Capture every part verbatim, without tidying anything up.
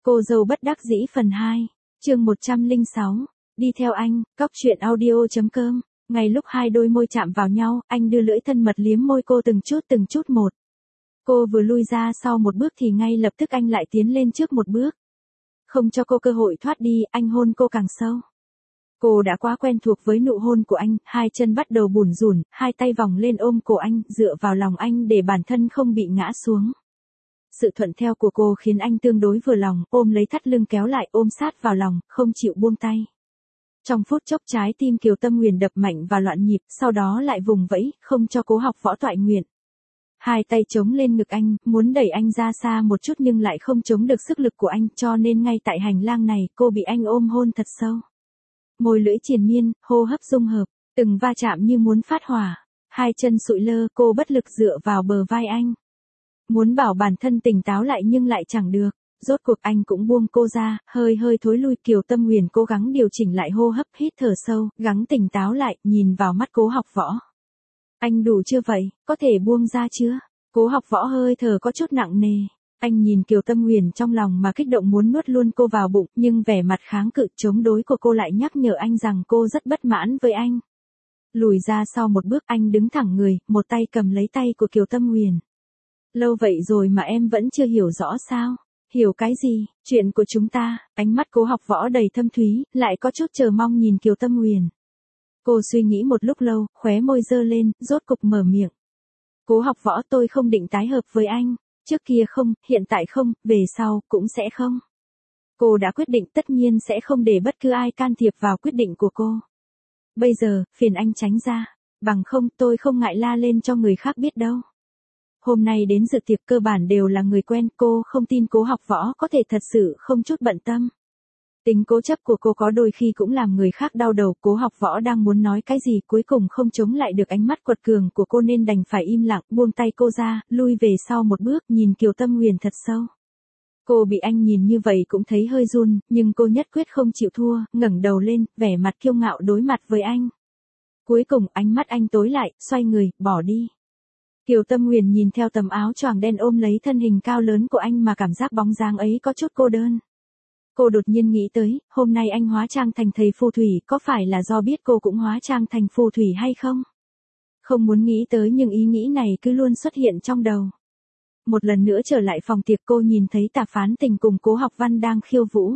Cô dâu bất đắc dĩ phần hai, chương một trăm lẻ sáu, đi theo anh, cóc truyện audio.com, ngay lúc hai đôi môi chạm vào nhau, anh đưa lưỡi thân mật liếm môi cô từng chút từng chút một. Cô vừa lui ra sau một bước thì ngay lập tức anh lại tiến lên trước một bước. Không cho cô cơ hội thoát đi, anh hôn cô càng sâu. Cô đã quá quen thuộc với nụ hôn của anh, hai chân bắt đầu bủn rủn, hai tay vòng lên ôm cổ anh, dựa vào lòng anh để bản thân không bị ngã xuống. Sự thuận theo của cô khiến anh tương đối vừa lòng, ôm lấy thắt lưng kéo lại, ôm sát vào lòng, không chịu buông tay. Trong phút chốc trái tim Kiều Tâm Huyền đập mạnh và loạn nhịp, sau đó lại vùng vẫy, không cho Cố Học Võ toại nguyện. Hai tay chống lên ngực anh, muốn đẩy anh ra xa một chút nhưng lại không chống được sức lực của anh, cho nên ngay tại hành lang này, cô bị anh ôm hôn thật sâu. Môi lưỡi triền miên, hô hấp dung hợp, từng va chạm như muốn phát hỏa. Hai chân sụi lơ, cô bất lực dựa vào bờ vai anh. Muốn bảo bản thân tỉnh táo lại nhưng lại chẳng được. Rốt cuộc anh cũng buông cô ra, hơi hơi thối lui. Kiều Tâm Huyền cố gắng điều chỉnh lại hô hấp, hít thở sâu, gắng tỉnh táo lại, nhìn vào mắt Cố Học Võ. Anh đủ chưa vậy, có thể buông ra chưa? Cố Học Võ hơi thở có chút nặng nề. Anh nhìn Kiều Tâm Huyền trong lòng mà kích động muốn nuốt luôn cô vào bụng, nhưng vẻ mặt kháng cự chống đối của cô lại nhắc nhở anh rằng cô rất bất mãn với anh. Lùi ra sau một bước, anh đứng thẳng người, một tay cầm lấy tay của Kiều Tâm Huyền. Lâu vậy rồi mà em vẫn chưa hiểu rõ sao? Hiểu cái gì? Chuyện của chúng ta. Ánh mắt Cố Học Võ đầy thâm thúy, lại có chút chờ mong nhìn Kiều Tâm Huyền. Cô suy nghĩ một lúc lâu, khóe môi giơ lên, rốt cục mở miệng. Cố Học Võ, tôi không định tái hợp với anh. Trước kia không, hiện tại không, về sau cũng sẽ không. Cô đã quyết định, tất nhiên sẽ không để bất cứ ai can thiệp vào quyết định của cô. Bây giờ, phiền anh tránh ra. Bằng không, tôi không ngại la lên cho người khác biết đâu. Hôm nay đến dự tiệc cơ bản đều là người quen, cô không tin Cố Học Võ có thể thật sự không chút bận tâm. Tính cố chấp của cô có đôi khi cũng làm người khác đau đầu. Cố Học Võ đang muốn nói cái gì, cuối cùng không chống lại được ánh mắt quật cường của cô nên đành phải im lặng, buông tay cô ra, lui về sau một bước, nhìn Kiều Tâm Huyền thật sâu. Cô bị anh nhìn như vậy cũng thấy hơi run, nhưng cô nhất quyết không chịu thua, ngẩng đầu lên, vẻ mặt kiêu ngạo đối mặt với anh. Cuối cùng ánh mắt anh tối lại, xoay người, bỏ đi. Kiều Tâm Huyền nhìn theo tấm áo choàng đen ôm lấy thân hình cao lớn của anh mà cảm giác bóng dáng ấy có chút cô đơn. Cô đột nhiên nghĩ tới, hôm nay anh hóa trang thành thầy phù thủy, có phải là do biết cô cũng hóa trang thành phù thủy hay không? Không muốn nghĩ tới nhưng ý nghĩ này cứ luôn xuất hiện trong đầu. Một lần nữa trở lại phòng tiệc, cô nhìn thấy Tả Phán Tình cùng Cố Học Văn đang khiêu vũ.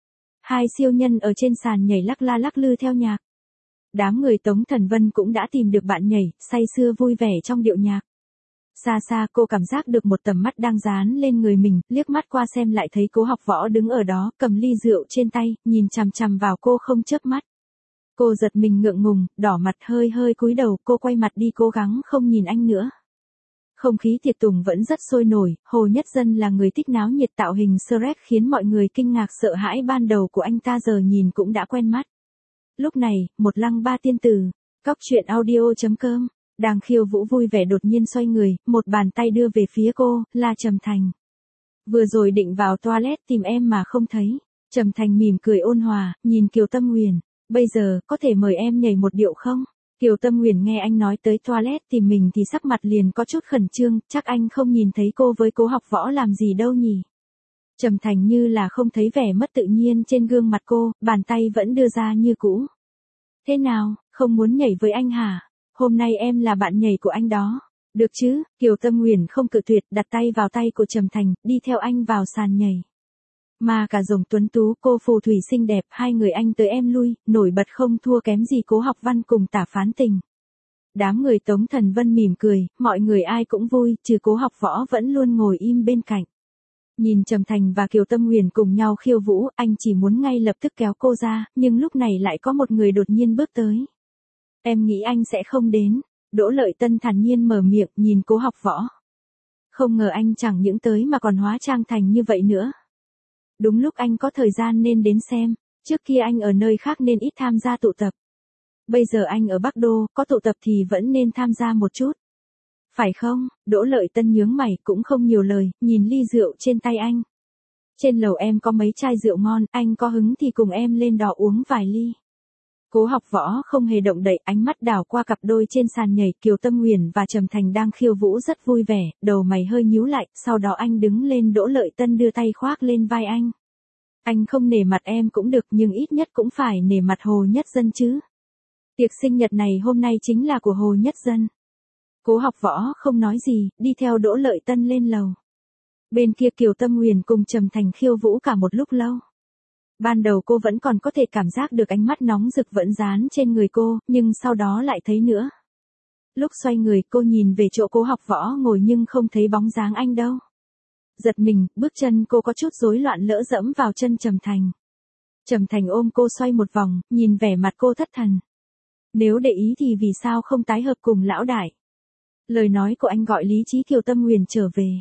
Hai siêu nhân ở trên sàn nhảy lắc la lắc lư theo nhạc. Đám người Tống Thần Vân cũng đã tìm được bạn nhảy, say sưa vui vẻ trong điệu nhạc. Xa xa cô cảm giác được một tầm mắt đang dán lên người mình, liếc mắt qua xem lại thấy Cố Học Võ đứng ở đó, cầm ly rượu trên tay, nhìn chằm chằm vào cô không chớp mắt. Cô giật mình ngượng ngùng, đỏ mặt hơi hơi cúi đầu, cô quay mặt đi cố gắng không nhìn anh nữa. Không khí tiệc tùng vẫn rất sôi nổi, Hồ Nhất Dân là người thích náo nhiệt, tạo hình Shrek khiến mọi người kinh ngạc sợ hãi ban đầu của anh ta giờ nhìn cũng đã quen mắt. Lúc này, một lăng ba tiên tử, cóc truyện audio.com, đang khiêu vũ vui vẻ đột nhiên xoay người, một bàn tay đưa về phía cô, là Trầm Thành. Vừa rồi định vào toilet tìm em mà không thấy. Trầm Thành mỉm cười ôn hòa, nhìn Kiều Tâm Huyền, bây giờ, có thể mời em nhảy một điệu không? Kiều Tâm Huyền nghe anh nói tới toilet tìm mình thì sắc mặt liền có chút khẩn trương, chắc anh không nhìn thấy cô với Cố Học Võ làm gì đâu nhỉ? Trầm Thành như là không thấy vẻ mất tự nhiên trên gương mặt cô, bàn tay vẫn đưa ra như cũ. Thế nào, không muốn nhảy với anh hả? Hôm nay em là bạn nhảy của anh đó. Được chứ, Kiều Tâm Huyền không cự tuyệt, đặt tay vào tay của Trầm Thành, đi theo anh vào sàn nhảy. Mà cả rồng tuấn tú, cô phù thủy xinh đẹp, hai người anh tới em lui, nổi bật không thua kém gì Cố Học Văn cùng Tả Phán Tình. Đám người Tống Thần Vân mỉm cười, mọi người ai cũng vui, trừ Cố Học Võ vẫn luôn ngồi im bên cạnh. Nhìn Trầm Thành và Kiều Tâm Huyền cùng nhau khiêu vũ, anh chỉ muốn ngay lập tức kéo cô ra, nhưng lúc này lại có một người đột nhiên bước tới. Em nghĩ anh sẽ không đến. Đỗ Lợi Tân thản nhiên mở miệng, nhìn Cố Học Võ. Không ngờ anh chẳng những tới mà còn hóa trang thành như vậy nữa. Đúng lúc anh có thời gian nên đến xem. Trước kia anh ở nơi khác nên ít tham gia tụ tập. Bây giờ anh ở Bắc Đô, có tụ tập thì vẫn nên tham gia một chút. Phải không? Đỗ Lợi Tân nhướng mày, cũng không nhiều lời, nhìn ly rượu trên tay anh. Trên lầu em có mấy chai rượu ngon, anh có hứng thì cùng em lên đó uống vài ly. Cố Học Võ không hề động đậy, ánh mắt đảo qua cặp đôi trên sàn nhảy. Kiều Tâm Huyền và Trầm Thành đang khiêu vũ rất vui vẻ, đầu mày hơi nhíu lại, sau đó anh đứng lên. Đỗ Lợi Tân đưa tay khoác lên vai anh. Anh không nể mặt em cũng được nhưng ít nhất cũng phải nể mặt Hồ Nhất Dân chứ. Tiệc sinh nhật này hôm nay chính là của Hồ Nhất Dân. Cố Học Võ không nói gì, đi theo Đỗ Lợi Tân lên lầu. Bên kia Kiều Tâm Huyền cùng Trầm Thành khiêu vũ cả một lúc lâu. Ban đầu cô vẫn còn có thể cảm giác được ánh mắt nóng rực vẫn dán trên người cô, nhưng sau đó lại thấy nữa. Lúc xoay người cô nhìn về chỗ Cố Học Võ ngồi nhưng không thấy bóng dáng anh đâu. Giật mình, bước chân cô có chút rối loạn lỡ dẫm vào chân Trầm Thành. Trầm Thành ôm cô xoay một vòng, nhìn vẻ mặt cô thất thần. Nếu để ý thì vì sao không tái hợp cùng lão đại? Lời nói của anh gọi lý trí Kiều Tâm Huyền trở về.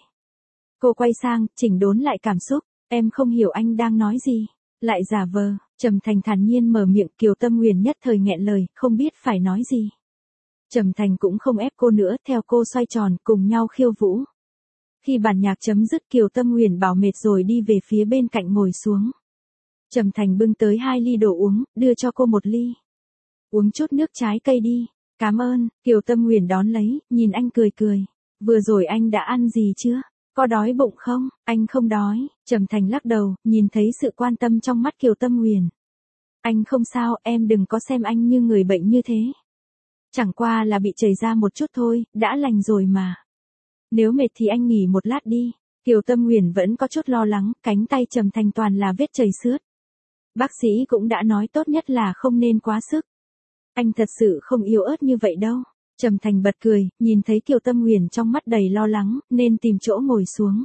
Cô quay sang, chỉnh đốn lại cảm xúc, em không hiểu anh đang nói gì. Lại giả vờ, Trầm Thành thản nhiên mở miệng. Kiều Tâm Huyền nhất thời nghẹn lời, không biết phải nói gì. Trầm Thành cũng không ép cô nữa, theo cô xoay tròn, cùng nhau khiêu vũ. Khi bản nhạc chấm dứt Kiều Tâm Huyền bảo mệt rồi đi về phía bên cạnh ngồi xuống. Trầm Thành bưng tới hai ly đồ uống, đưa cho cô một ly. Uống chút nước trái cây đi. Cảm ơn, Kiều Tâm Huyền đón lấy, nhìn anh cười cười. Vừa rồi anh đã ăn gì chưa? Có đói bụng không? Anh không đói. Trầm Thành lắc đầu, nhìn thấy sự quan tâm trong mắt Kiều Tâm Huyền. Anh không sao, em đừng có xem anh như người bệnh như thế. Chẳng qua là bị chảy ra một chút thôi, đã lành rồi mà. Nếu mệt thì anh nghỉ một lát đi. Kiều Tâm Huyền vẫn có chút lo lắng, cánh tay Trầm Thành toàn là vết chảy xước. Bác sĩ cũng đã nói tốt nhất là không nên quá sức. Anh thật sự không yếu ớt như vậy đâu. Trầm Thành bật cười, nhìn thấy Kiều Tâm Huyền trong mắt đầy lo lắng, nên tìm chỗ ngồi xuống.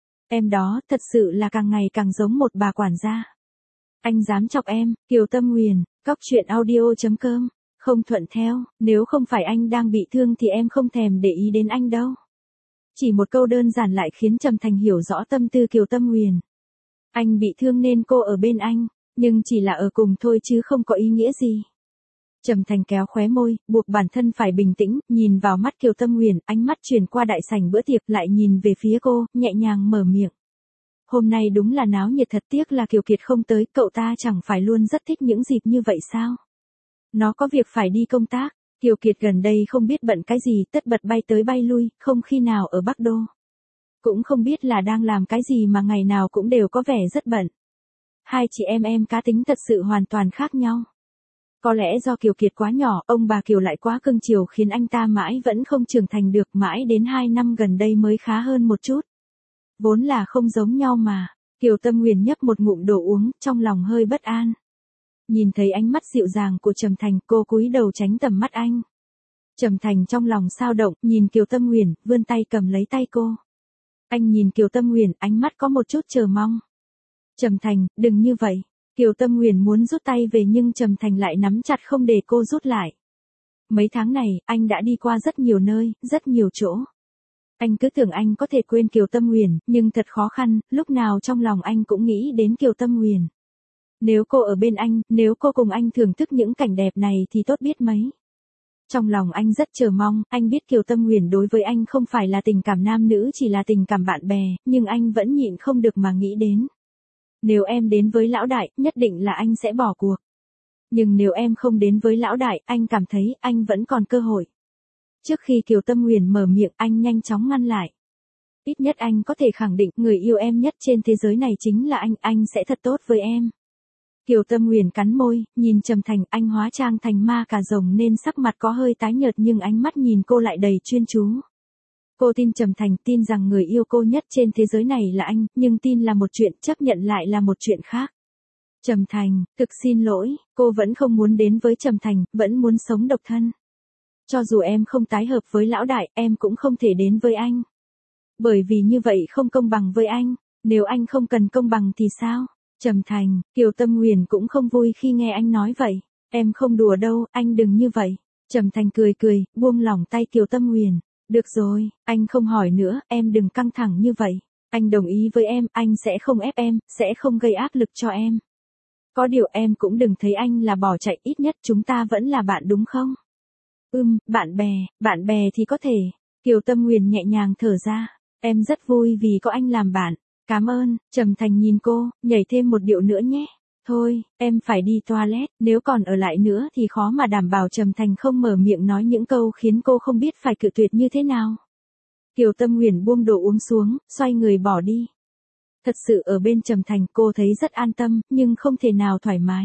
Em đó, thật sự là càng ngày càng giống một bà quản gia. Anh dám chọc em, Kiều Tâm Huyền, cóc truyện audio chấm com, không thuận theo, nếu không phải anh đang bị thương thì em không thèm để ý đến anh đâu. Chỉ một câu đơn giản lại khiến Trầm Thành hiểu rõ tâm tư Kiều Tâm Huyền. Anh bị thương nên cô ở bên anh, nhưng chỉ là ở cùng thôi chứ không có ý nghĩa gì. Trầm Thành kéo khóe môi, buộc bản thân phải bình tĩnh, nhìn vào mắt Kiều Tâm Huyền, ánh mắt chuyển qua đại sảnh bữa tiệc lại nhìn về phía cô, nhẹ nhàng mở miệng. Hôm nay đúng là náo nhiệt, thật tiếc là Kiều Kiệt không tới, cậu ta chẳng phải luôn rất thích những dịp như vậy sao? Nó có việc phải đi công tác, Kiều Kiệt gần đây không biết bận cái gì, tất bật bay tới bay lui, không khi nào ở Bắc Đô. Cũng không biết là đang làm cái gì mà ngày nào cũng đều có vẻ rất bận. Hai chị em em cá tính thật sự hoàn toàn khác nhau. Có lẽ do Kiều Kiệt quá nhỏ, ông bà Kiều lại quá cưng chiều khiến anh ta mãi vẫn không trưởng thành được, mãi đến hai năm gần đây mới khá hơn một chút. Vốn là không giống nhau mà. Kiều Tâm Huyền nhấp một ngụm đồ uống, trong lòng hơi bất an. Nhìn thấy ánh mắt dịu dàng của Trầm Thành, cô cúi đầu tránh tầm mắt anh. Trầm Thành trong lòng sao động, nhìn Kiều Tâm Huyền, vươn tay cầm lấy tay cô. Anh nhìn Kiều Tâm Huyền, ánh mắt có một chút chờ mong. Trầm Thành, đừng như vậy. Kiều Tâm Huyền muốn rút tay về nhưng Trầm Thành lại nắm chặt không để cô rút lại. Mấy tháng này, anh đã đi qua rất nhiều nơi, rất nhiều chỗ. Anh cứ tưởng anh có thể quên Kiều Tâm Huyền, nhưng thật khó khăn, lúc nào trong lòng anh cũng nghĩ đến Kiều Tâm Huyền. Nếu cô ở bên anh, nếu cô cùng anh thưởng thức những cảnh đẹp này thì tốt biết mấy. Trong lòng anh rất chờ mong, anh biết Kiều Tâm Huyền đối với anh không phải là tình cảm nam nữ, chỉ là tình cảm bạn bè, nhưng anh vẫn nhịn không được mà nghĩ đến. Nếu em đến với lão đại, nhất định là anh sẽ bỏ cuộc. Nhưng nếu em không đến với lão đại, anh cảm thấy anh vẫn còn cơ hội. Trước khi Kiều Tâm Huyền mở miệng, anh nhanh chóng ngăn lại. Ít nhất anh có thể khẳng định người yêu em nhất trên thế giới này chính là anh, anh sẽ thật tốt với em. Kiều Tâm Huyền cắn môi, nhìn Trầm Thành, anh hóa trang thành ma cà rồng nên sắc mặt có hơi tái nhợt nhưng ánh mắt nhìn cô lại đầy chuyên chú. Cô tin Trầm Thành, tin rằng người yêu cô nhất trên thế giới này là anh, nhưng tin là một chuyện, chấp nhận lại là một chuyện khác. Trầm Thành, thực xin lỗi, cô vẫn không muốn đến với Trầm Thành, vẫn muốn sống độc thân. Cho dù em không tái hợp với lão đại, em cũng không thể đến với anh. Bởi vì như vậy không công bằng với anh, nếu anh không cần công bằng thì sao? Trầm Thành, Kiều Tâm Huyền cũng không vui khi nghe anh nói vậy. Em không đùa đâu, anh đừng như vậy. Trầm Thành cười cười, buông lỏng tay Kiều Tâm Huyền. Được rồi, anh không hỏi nữa, em đừng căng thẳng như vậy. Anh đồng ý với em, anh sẽ không ép em, sẽ không gây áp lực cho em. Có điều em cũng đừng thấy anh là bỏ chạy, ít nhất chúng ta vẫn là bạn đúng không? Ừm, bạn bè, bạn bè thì có thể. Kiều Tâm Huyền nhẹ nhàng thở ra. Em rất vui vì có anh làm bạn. Cảm ơn. Trầm Thành nhìn cô, nhảy thêm một điệu nữa nhé. Thôi, em phải đi toilet, nếu còn ở lại nữa thì khó mà đảm bảo Trầm Thành không mở miệng nói những câu khiến cô không biết phải cự tuyệt như thế nào. Kiều Tâm Huyền buông đồ uống xuống, xoay người bỏ đi. Thật sự ở bên Trầm Thành cô thấy rất an tâm, nhưng không thể nào thoải mái.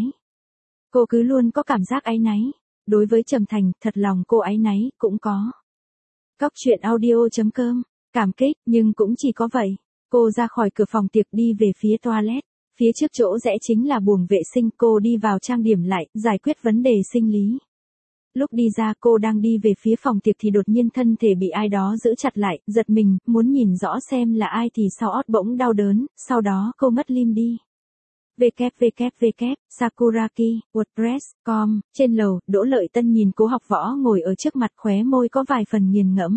Cô cứ luôn có cảm giác áy náy. Đối với Trầm Thành, thật lòng cô áy náy, cũng có. Cóc truyện audio.com, cảm kích, nhưng cũng chỉ có vậy. Cô ra khỏi cửa phòng tiệc đi về phía toilet. Phía trước chỗ rẽ chính là buồng vệ sinh, cô đi vào trang điểm lại, giải quyết vấn đề sinh lý. Lúc đi ra cô đang đi về phía phòng tiệc thì đột nhiên thân thể bị ai đó giữ chặt lại, giật mình, muốn nhìn rõ xem là ai thì sau ót bỗng đau đớn, sau đó cô ngất lim đi. vê kép vê kép vê kép, Sakuraki, WordPress, com, trên lầu, Đỗ Lợi Tân nhìn Cố Học Võ ngồi ở trước mặt, khóe môi có vài phần nghiền ngẫm.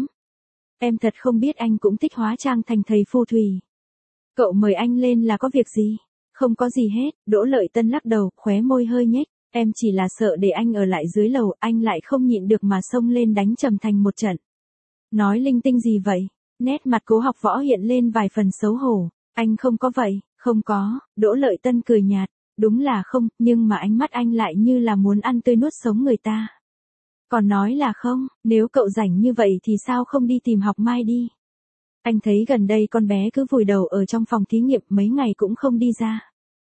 Em thật không biết anh cũng thích hóa trang thành thầy phù thủy. Cậu mời anh lên là có việc gì? Không có gì hết, Đỗ Lợi Tân lắc đầu, khóe môi hơi nhếch. Em chỉ là sợ để anh ở lại dưới lầu, anh lại không nhịn được mà xông lên đánh Trầm Thành một trận. Nói linh tinh gì vậy? Nét mặt Cố Học Võ hiện lên vài phần xấu hổ. Anh không có vậy, không có, Đỗ Lợi Tân cười nhạt. Đúng là không, nhưng mà ánh mắt anh lại như là muốn ăn tươi nuốt sống người ta. Còn nói là không, nếu cậu rảnh như vậy thì sao không đi tìm Học Mai đi? Anh thấy gần đây con bé cứ vùi đầu ở trong phòng thí nghiệm mấy ngày cũng không đi ra.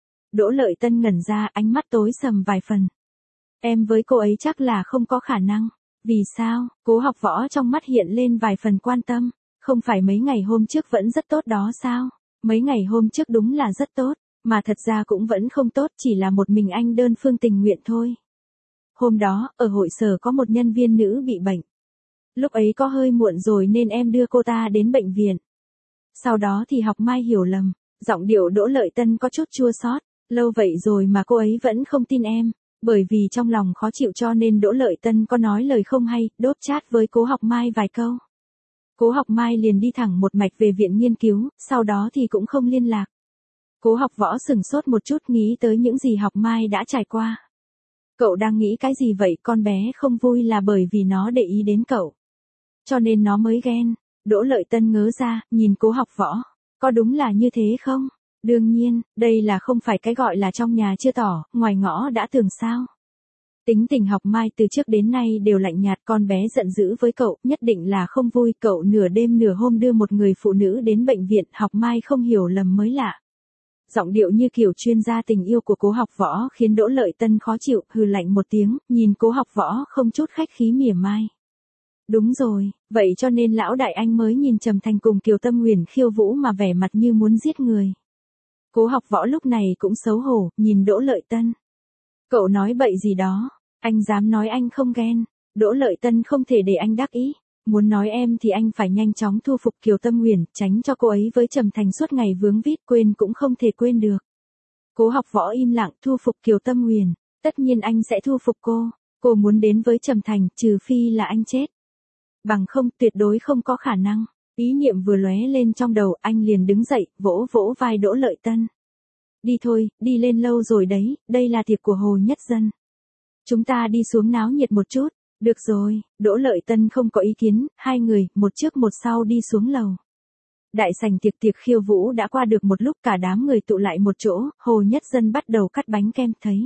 Đỗ Lợi Tân ngẩn ra, ánh mắt tối sầm vài phần. Em với cô ấy chắc là không có khả năng. Vì sao? Cố Học Võ trong mắt hiện lên vài phần quan tâm. Không phải mấy ngày hôm trước vẫn rất tốt đó sao? Mấy ngày hôm trước đúng là rất tốt, mà thật ra cũng vẫn không tốt, chỉ là một mình anh đơn phương tình nguyện thôi. Hôm đó, ở hội sở có một nhân viên nữ bị bệnh. Lúc ấy có hơi muộn rồi nên em đưa cô ta đến bệnh viện. Sau đó thì Học Mai hiểu lầm, giọng điệu Đỗ Lợi Tân có chút chua xót. Lâu vậy rồi mà cô ấy vẫn không tin em, bởi vì trong lòng khó chịu cho nên Đỗ Lợi Tân có nói lời không hay, đốt chat với Cố Học Mai vài câu. Cố Học Mai liền đi thẳng một mạch về viện nghiên cứu, sau đó thì cũng không liên lạc. Cố Học Võ sừng sốt một chút, nghĩ tới những gì Học Mai đã trải qua. Cậu đang nghĩ cái gì vậy? Con bé không vui là bởi vì nó để ý đến cậu, cho nên nó mới ghen. Đỗ Lợi Tân ngớ ra, nhìn Cố Học Võ. Có đúng là như thế không? Đương nhiên, đây là không phải cái gọi là trong nhà chưa tỏ, ngoài ngõ đã tường sao. Tính tình Học Mai từ trước đến nay đều lạnh nhạt, con bé giận dữ với cậu, nhất định là không vui. Cậu nửa đêm nửa hôm đưa một người phụ nữ đến bệnh viện, Học Mai không hiểu lầm mới lạ. Giọng điệu như kiểu chuyên gia tình yêu của Cố Học Võ khiến Đỗ Lợi Tân khó chịu, hừ lạnh một tiếng, nhìn Cố Học Võ không chút khách khí mỉa mai. Đúng rồi, vậy cho nên lão đại anh mới nhìn Trầm Thành cùng Kiều Tâm Huyền khiêu vũ mà vẻ mặt như muốn giết người. Cố Học Võ lúc này cũng xấu hổ, nhìn Đỗ Lợi Tân. Cậu nói bậy gì đó, anh dám nói anh không ghen. Đỗ Lợi Tân không thể để anh đắc ý. Muốn nói em thì anh phải nhanh chóng thu phục Kiều Tâm Huyền, tránh cho cô ấy với Trầm Thành suốt ngày vướng vít, quên cũng không thể quên được. Cố Học Võ im lặng, thu phục Kiều Tâm Huyền. Tất nhiên anh sẽ thu phục cô. Cô muốn đến với Trầm Thành, trừ phi là anh chết. Bằng không, tuyệt đối không có khả năng. Ý niệm vừa lóe lên trong đầu, anh liền đứng dậy, vỗ vỗ vai Đỗ Lợi Tân. Đi thôi, đi lên lâu rồi đấy, đây là tiệc của Hồ Nhất Dân. Chúng ta đi xuống náo nhiệt một chút. Được rồi, Đỗ Lợi Tân không có ý kiến, hai người, một trước một sau đi xuống lầu. Đại sảnh tiệc tiệc khiêu vũ đã qua được một lúc, cả đám người tụ lại một chỗ, Hồ Nhất Dân bắt đầu cắt bánh kem thấy.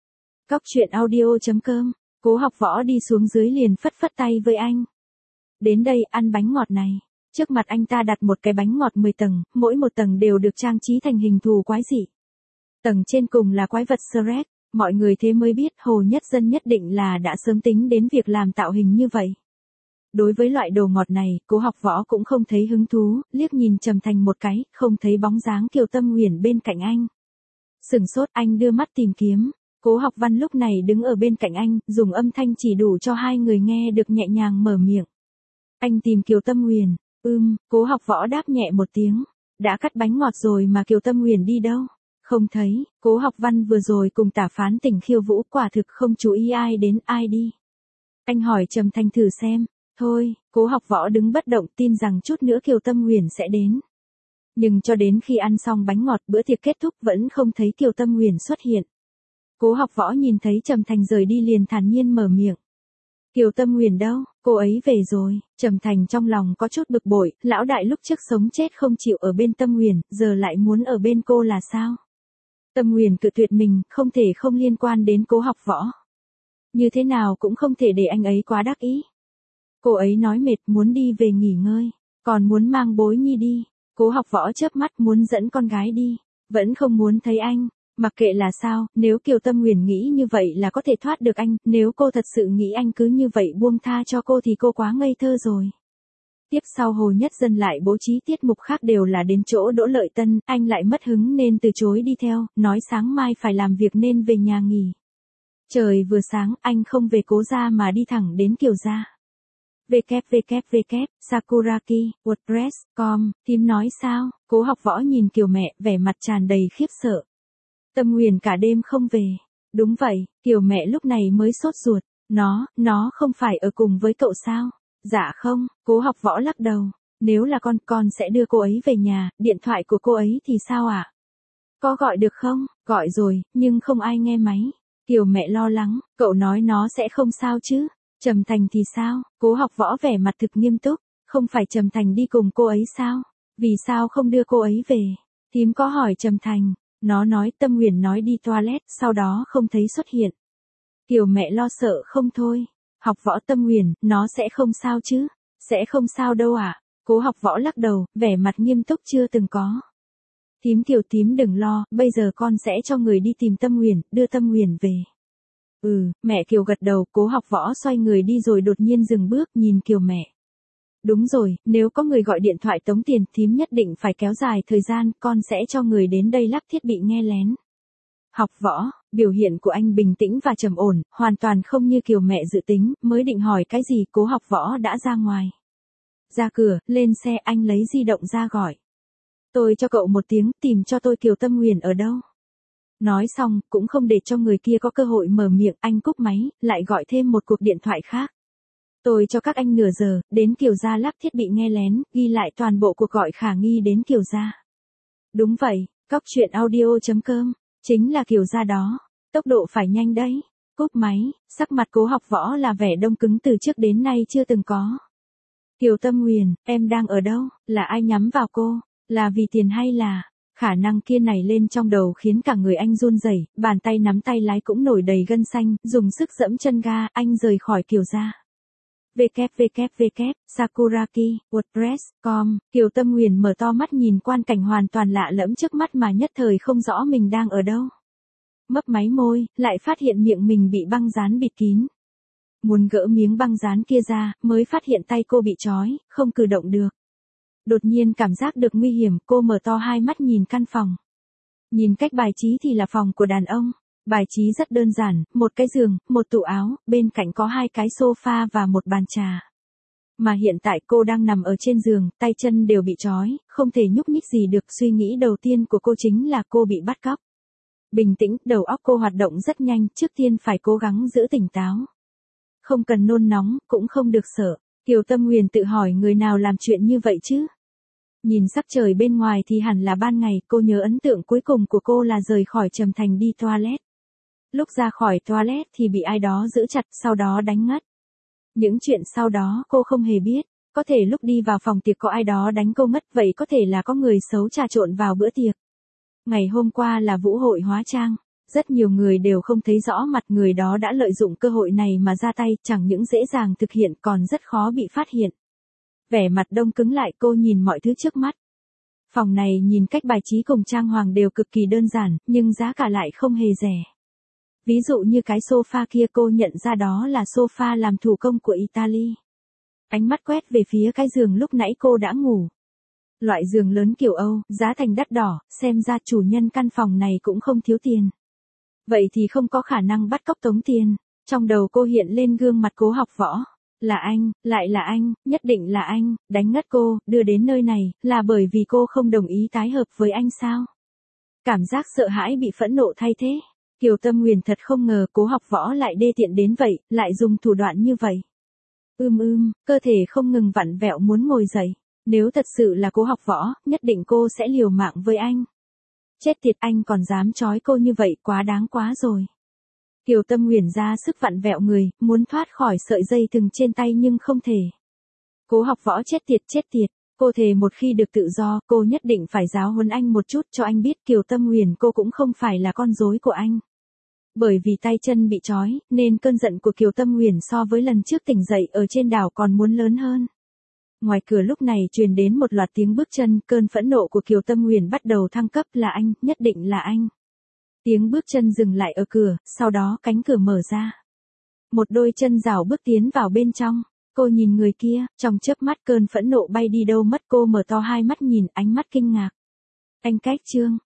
Cóc truyện audio.com, Cố Học Võ đi xuống dưới liền phất phất tay với anh. Đến đây, ăn bánh ngọt này. Trước mặt anh ta đặt một cái bánh ngọt mười tầng, mỗi một tầng đều được trang trí thành hình thù quái dị. Tầng trên cùng là quái vật Shrek, mọi người thế mới biết Hồ Nhất Dân nhất định là đã sớm tính đến việc làm tạo hình như vậy. Đối với loại đồ ngọt này, Cố Học Võ cũng không thấy hứng thú, liếc nhìn Trầm Thành một cái, không thấy bóng dáng Kiều Tâm Huyền bên cạnh anh. Sừng sốt, anh đưa mắt tìm kiếm. Cố Học Văn lúc này đứng ở bên cạnh anh, dùng âm thanh chỉ đủ cho hai người nghe được nhẹ nhàng mở miệng. Anh tìm Kiều Tâm Huyền. Ừm, Cố Học Võ đáp nhẹ một tiếng. Đã cắt bánh ngọt rồi mà Kiều Tâm Huyền đi đâu? Không thấy. Cố Học Văn vừa rồi cùng Tả Phán Tỉnh khiêu vũ, quả thực không chú ý ai đến ai đi. Anh hỏi Trầm Thành thử xem. Thôi, Cố Học Võ đứng bất động, tin rằng chút nữa Kiều Tâm Huyền sẽ đến. Nhưng cho đến khi ăn xong bánh ngọt, bữa tiệc kết thúc vẫn không thấy Kiều Tâm Huyền xuất hiện. Cố Học Võ nhìn thấy Trầm Thành rời đi liền thản nhiên mở miệng. Kiều Tâm Huyền đâu? Cô ấy về rồi. Trầm Thành trong lòng có chút bực bội, lão đại lúc trước sống chết không chịu ở bên Tâm Huyền, giờ lại muốn ở bên cô là sao? Tâm Huyền cự tuyệt mình, không thể không liên quan đến Cố Học Võ. Như thế nào cũng không thể để anh ấy quá đắc ý. Cô ấy nói mệt muốn đi về nghỉ ngơi, còn muốn mang Bối Nhi đi. Cố Học Võ chớp mắt muốn dẫn con gái đi, vẫn không muốn thấy anh, mặc kệ là sao, nếu Kiều Tâm Huyền nghĩ như vậy là có thể thoát được anh, nếu cô thật sự nghĩ anh cứ như vậy buông tha cho cô thì cô quá ngây thơ rồi. Tiếp sau Hồ Nhất Dân lại bố trí tiết mục khác đều là đến chỗ Đỗ Lợi Tân, anh lại mất hứng nên từ chối đi theo, nói sáng mai phải làm việc nên về nhà nghỉ. Trời vừa sáng, anh không về Cố gia mà đi thẳng đến Kiều gia. w w w sakuraki wordpress chấm com, thím nói sao? Cố Học Võ nhìn Kiều mẹ, vẻ mặt tràn đầy khiếp sợ. Tâm Huyền cả đêm không về. Đúng vậy, Kiều mẹ lúc này mới sốt ruột. Nó, nó không phải ở cùng với cậu sao? Dạ không, Cố Học Võ lắc đầu. Nếu là con, con sẽ đưa cô ấy về nhà, điện thoại của cô ấy thì sao ạ? À? Có gọi được không? Gọi rồi, nhưng không ai nghe máy. Kiều mẹ lo lắng, cậu nói nó sẽ không sao chứ? Trầm Thành thì sao? Cố Học Võ vẻ mặt thực nghiêm túc, không phải Trầm Thành đi cùng cô ấy sao? Vì sao không đưa cô ấy về? Thím có hỏi Trầm Thành, nó nói Tâm Huyền nói đi toilet, sau đó không thấy xuất hiện. Kiều mẹ lo sợ không thôi. Học Võ Tâm Huyền, nó sẽ không sao chứ? Sẽ không sao đâu ạ. À? Cố Học Võ lắc đầu, vẻ mặt nghiêm túc chưa từng có. Thím Kiều thím đừng lo, bây giờ con sẽ cho người đi tìm Tâm Huyền, đưa Tâm Huyền về. Ừ, mẹ Kiều gật đầu, Cố Học Võ xoay người đi rồi đột nhiên dừng bước nhìn Kiều mẹ. Đúng rồi, nếu có người gọi điện thoại tống tiền, thím nhất định phải kéo dài thời gian, con sẽ cho người đến đây lắp thiết bị nghe lén. Học Võ, biểu hiện của anh bình tĩnh và trầm ổn, hoàn toàn không như Kiều mẹ dự tính, mới định hỏi cái gì, Cố Học Võ đã ra ngoài. Ra cửa, lên xe, anh lấy di động ra gọi. Tôi cho cậu một tiếng, tìm cho tôi Kiều Tâm Huyền ở đâu. Nói xong, cũng không để cho người kia có cơ hội mở miệng, anh cúp máy, lại gọi thêm một cuộc điện thoại khác. Tôi cho các anh nửa giờ, đến Kiều gia lắp thiết bị nghe lén, ghi lại toàn bộ cuộc gọi khả nghi đến Kiều gia. Đúng vậy, cóc truyện audio chấm com, chính là Kiều gia đó. Tốc độ phải nhanh đấy. Cúp máy, sắc mặt Cố Học Võ là vẻ đông cứng từ trước đến nay chưa từng có. Kiều Tâm Huyền, em đang ở đâu? Là ai nhắm vào cô? Là vì tiền hay là... Khả năng kia này lên trong đầu khiến cả người anh run rẩy, bàn tay nắm tay lái cũng nổi đầy gân xanh, dùng sức giẫm chân ga, anh rời khỏi Kiều gia. w w w sakuraki wordpress chấm com, Kiều Tâm Huyền mở to mắt nhìn quan cảnh hoàn toàn lạ lẫm trước mắt mà nhất thời không rõ mình đang ở đâu. Mấp máy môi, lại phát hiện miệng mình bị băng dán bịt kín. Muốn gỡ miếng băng dán kia ra, mới phát hiện tay cô bị trói, không cử động được. Đột nhiên cảm giác được nguy hiểm, cô mở to hai mắt nhìn căn phòng. Nhìn cách bài trí thì là phòng của đàn ông. Bài trí rất đơn giản, một cái giường, một tủ áo, bên cạnh có hai cái sofa và một bàn trà. Mà hiện tại cô đang nằm ở trên giường, tay chân đều bị trói, không thể nhúc nhích gì được. Suy nghĩ đầu tiên của cô chính là cô bị bắt cóc. Bình tĩnh, đầu óc cô hoạt động rất nhanh, trước tiên phải cố gắng giữ tỉnh táo. Không cần nôn nóng, cũng không được sợ. Kiều Tâm Huyền tự hỏi người nào làm chuyện như vậy chứ? Nhìn sắc trời bên ngoài thì hẳn là ban ngày, cô nhớ ấn tượng cuối cùng của cô là rời khỏi Trầm Thành đi toilet. Lúc ra khỏi toilet thì bị ai đó giữ chặt, sau đó đánh ngất. Những chuyện sau đó cô không hề biết, có thể lúc đi vào phòng tiệc có ai đó đánh cô ngất, vậy có thể là có người xấu trà trộn vào bữa tiệc. Ngày hôm qua là vũ hội hóa trang, rất nhiều người đều không thấy rõ mặt người đó đã lợi dụng cơ hội này mà ra tay, chẳng những dễ dàng thực hiện còn rất khó bị phát hiện. Vẻ mặt đông cứng lại, cô nhìn mọi thứ trước mắt. Phòng này nhìn cách bài trí cùng trang hoàng đều cực kỳ đơn giản, nhưng giá cả lại không hề rẻ. Ví dụ như cái sofa kia, cô nhận ra đó là sofa làm thủ công của Italy. Ánh mắt quét về phía cái giường lúc nãy cô đã ngủ. Loại giường lớn kiểu Âu, giá thành đắt đỏ, xem ra chủ nhân căn phòng này cũng không thiếu tiền. Vậy thì không có khả năng bắt cóc tống tiền. Trong đầu cô hiện lên gương mặt Cố Học Võ. Là anh, lại là anh, nhất định là anh, đánh ngất cô, đưa đến nơi này, là bởi vì cô không đồng ý tái hợp với anh sao? Cảm giác sợ hãi bị phẫn nộ thay thế. Kiều Tâm Huyền thật không ngờ Cố Học Võ lại đê tiện đến vậy, lại dùng thủ đoạn như vậy. Ưm ưm, cơ thể không ngừng vặn vẹo muốn ngồi dậy. Nếu thật sự là Cố Học Võ, nhất định cô sẽ liều mạng với anh. Chết tiệt, anh còn dám trói cô như vậy, quá đáng quá rồi. Kiều Tâm Huyền ra sức vặn vẹo người, muốn thoát khỏi sợi dây thừng trên tay nhưng không thể. Cố Học Võ chết tiệt chết tiệt, cô thề một khi được tự do, cô nhất định phải giáo huấn anh một chút cho anh biết Kiều Tâm Huyền cô cũng không phải là con rối của anh. Bởi vì tay chân bị trói, nên cơn giận của Kiều Tâm Huyền so với lần trước tỉnh dậy ở trên đảo còn muốn lớn hơn. Ngoài cửa lúc này truyền đến một loạt tiếng bước chân, cơn phẫn nộ của Kiều Tâm Huyền bắt đầu thăng cấp, là anh, nhất định là anh. Tiếng bước chân dừng lại ở cửa, sau đó cánh cửa mở ra. Một đôi chân rảo bước tiến vào bên trong. Cô nhìn người kia, trong chớp mắt cơn phẫn nộ bay đi đâu mất, cô mở to hai mắt nhìn, ánh mắt kinh ngạc. Anh Cách Trương,